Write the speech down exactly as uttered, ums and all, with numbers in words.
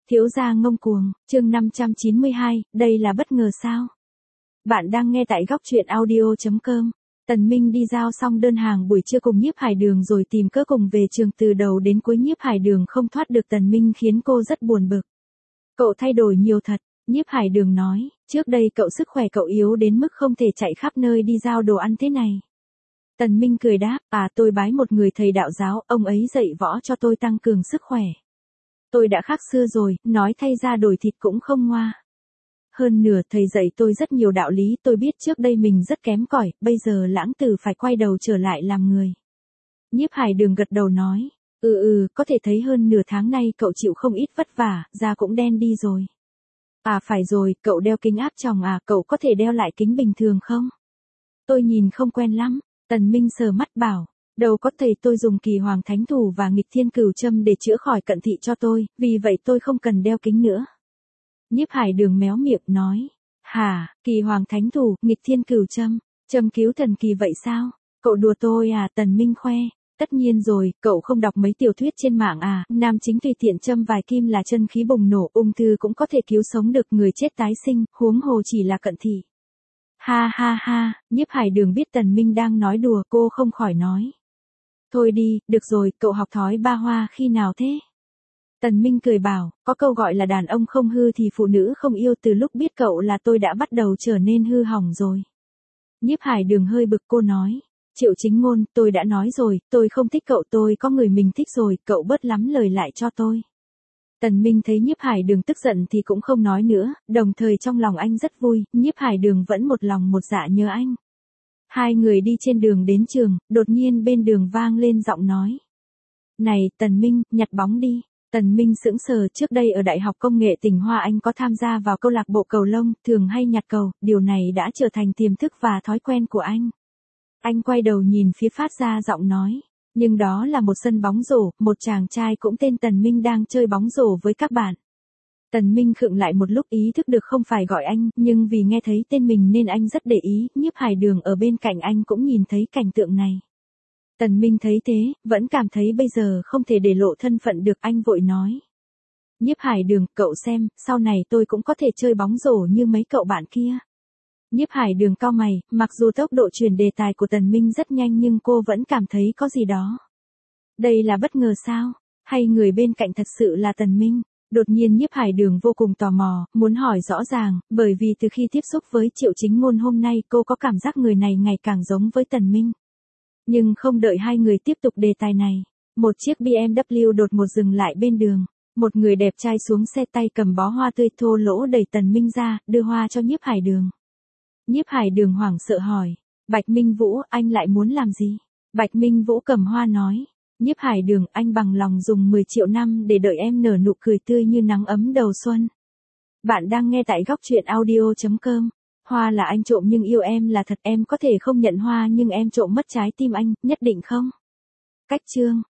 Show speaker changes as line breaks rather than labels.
Thiếu gia ngông cuồng, chương năm trăm chín mươi hai, đây là bất ngờ sao? Bạn đang nghe tại góc truyện audio chấm com. Tần Minh đi giao xong đơn hàng buổi trưa cùng Nhiếp Hải Đường rồi tìm cớ cùng về trường, từ đầu đến cuối Nhiếp Hải Đường không thoát được Tần Minh khiến cô rất buồn bực. Cậu thay đổi nhiều thật, Nhiếp Hải Đường nói, trước đây cậu sức khỏe cậu yếu đến mức không thể chạy khắp nơi đi giao đồ ăn thế này. Tần Minh cười đáp, à tôi bái một người thầy đạo giáo, ông ấy dạy võ cho tôi tăng cường sức khỏe. Tôi đã khác xưa rồi, nói thay ra đổi thịt cũng không ngoa. Hơn nửa thầy dạy tôi rất nhiều đạo lý, tôi biết trước đây mình rất kém cỏi, bây giờ lãng tử phải quay đầu trở lại làm người. Nhiếp Hải Đường gật đầu nói, ừ ừ, có thể thấy hơn nửa tháng nay cậu chịu không ít vất vả, da cũng đen đi rồi. À phải rồi, cậu đeo kính áp tròng à, cậu có thể đeo lại kính bình thường không? Tôi nhìn không quen lắm, Tần Minh sờ mắt bảo. Đâu có, thầy tôi dùng kỳ hoàng thánh thủ và nghịch thiên cửu châm để chữa khỏi cận thị cho tôi, vì vậy tôi không cần đeo kính nữa. Nhiếp Hải Đường méo miệng nói, hả, kỳ hoàng thánh thủ, nghịch thiên cửu châm, châm cứu thần kỳ vậy sao? Cậu đùa tôi à? Tần Minh khoe, tất nhiên rồi, cậu không đọc mấy tiểu thuyết trên mạng à, nam chính tùy tiện châm vài kim là chân khí bùng nổ, ung thư cũng có thể cứu sống được người chết tái sinh, huống hồ chỉ là cận thị. Ha ha ha, Nhiếp Hải Đường biết Tần Minh đang nói đùa, cô không khỏi nói. Thôi đi, được rồi, cậu học thói ba hoa khi nào thế? Tần Minh cười bảo, có câu gọi là đàn ông không hư thì phụ nữ không yêu, từ lúc biết cậu là tôi đã bắt đầu trở nên hư hỏng rồi. Nhiếp Hải Đường hơi bực, cô nói, Triệu Chính Ngôn, tôi đã nói rồi, tôi không thích cậu, tôi có người mình thích rồi, cậu bớt lắm lời lại cho tôi. Tần Minh thấy Nhiếp Hải Đường tức giận thì cũng không nói nữa, đồng thời trong lòng anh rất vui, Nhiếp Hải Đường vẫn một lòng một dạ nhớ anh. Hai người đi trên đường đến trường, đột nhiên bên đường vang lên giọng nói. Này, Tần Minh, nhặt bóng đi. Tần Minh sững sờ, trước đây ở Đại học Công nghệ tỉnh Hoa anh có tham gia vào câu lạc bộ cầu lông, thường hay nhặt cầu, điều này đã trở thành tiềm thức và thói quen của anh. Anh quay đầu nhìn phía phát ra giọng nói. Nhưng đó là một sân bóng rổ, một chàng trai cũng tên Tần Minh đang chơi bóng rổ với các bạn. Tần Minh khựng lại một lúc, ý thức được không phải gọi anh, nhưng vì nghe thấy tên mình nên anh rất để ý, Nhiếp Hải Đường ở bên cạnh anh cũng nhìn thấy cảnh tượng này. Tần Minh thấy thế, vẫn cảm thấy bây giờ không thể để lộ thân phận được, anh vội nói. Nhiếp Hải Đường, cậu xem, sau này tôi cũng có thể chơi bóng rổ như mấy cậu bạn kia. Nhiếp Hải Đường cau mày, mặc dù tốc độ truyền đề tài của Tần Minh rất nhanh nhưng cô vẫn cảm thấy có gì đó. Đây là bất ngờ sao? Hay người bên cạnh thật sự là Tần Minh? Đột nhiên Nhiếp Hải Đường vô cùng tò mò, muốn hỏi rõ ràng, bởi vì từ khi tiếp xúc với Triệu Chính Ngôn hôm nay cô có cảm giác người này ngày càng giống với Tần Minh. Nhưng không đợi hai người tiếp tục đề tài này, một chiếc bê em vê đột ngột dừng lại bên đường. Một người đẹp trai xuống xe, tay cầm bó hoa tươi thô lỗ đẩy Tần Minh ra, đưa hoa cho Nhiếp Hải Đường. Nhiếp Hải Đường hoảng sợ hỏi, Bạch Minh Vũ, anh lại muốn làm gì? Bạch Minh Vũ cầm hoa nói, Nhiếp Hải Đường, anh bằng lòng dùng mười triệu năm để đợi em nở nụ cười tươi như nắng ấm đầu xuân. Bạn đang nghe tại góc truyện audio chấm com. Hoa là anh trộm nhưng yêu em là thật, em có thể không nhận hoa nhưng em trộm mất trái tim anh, nhất định không? Cách chương.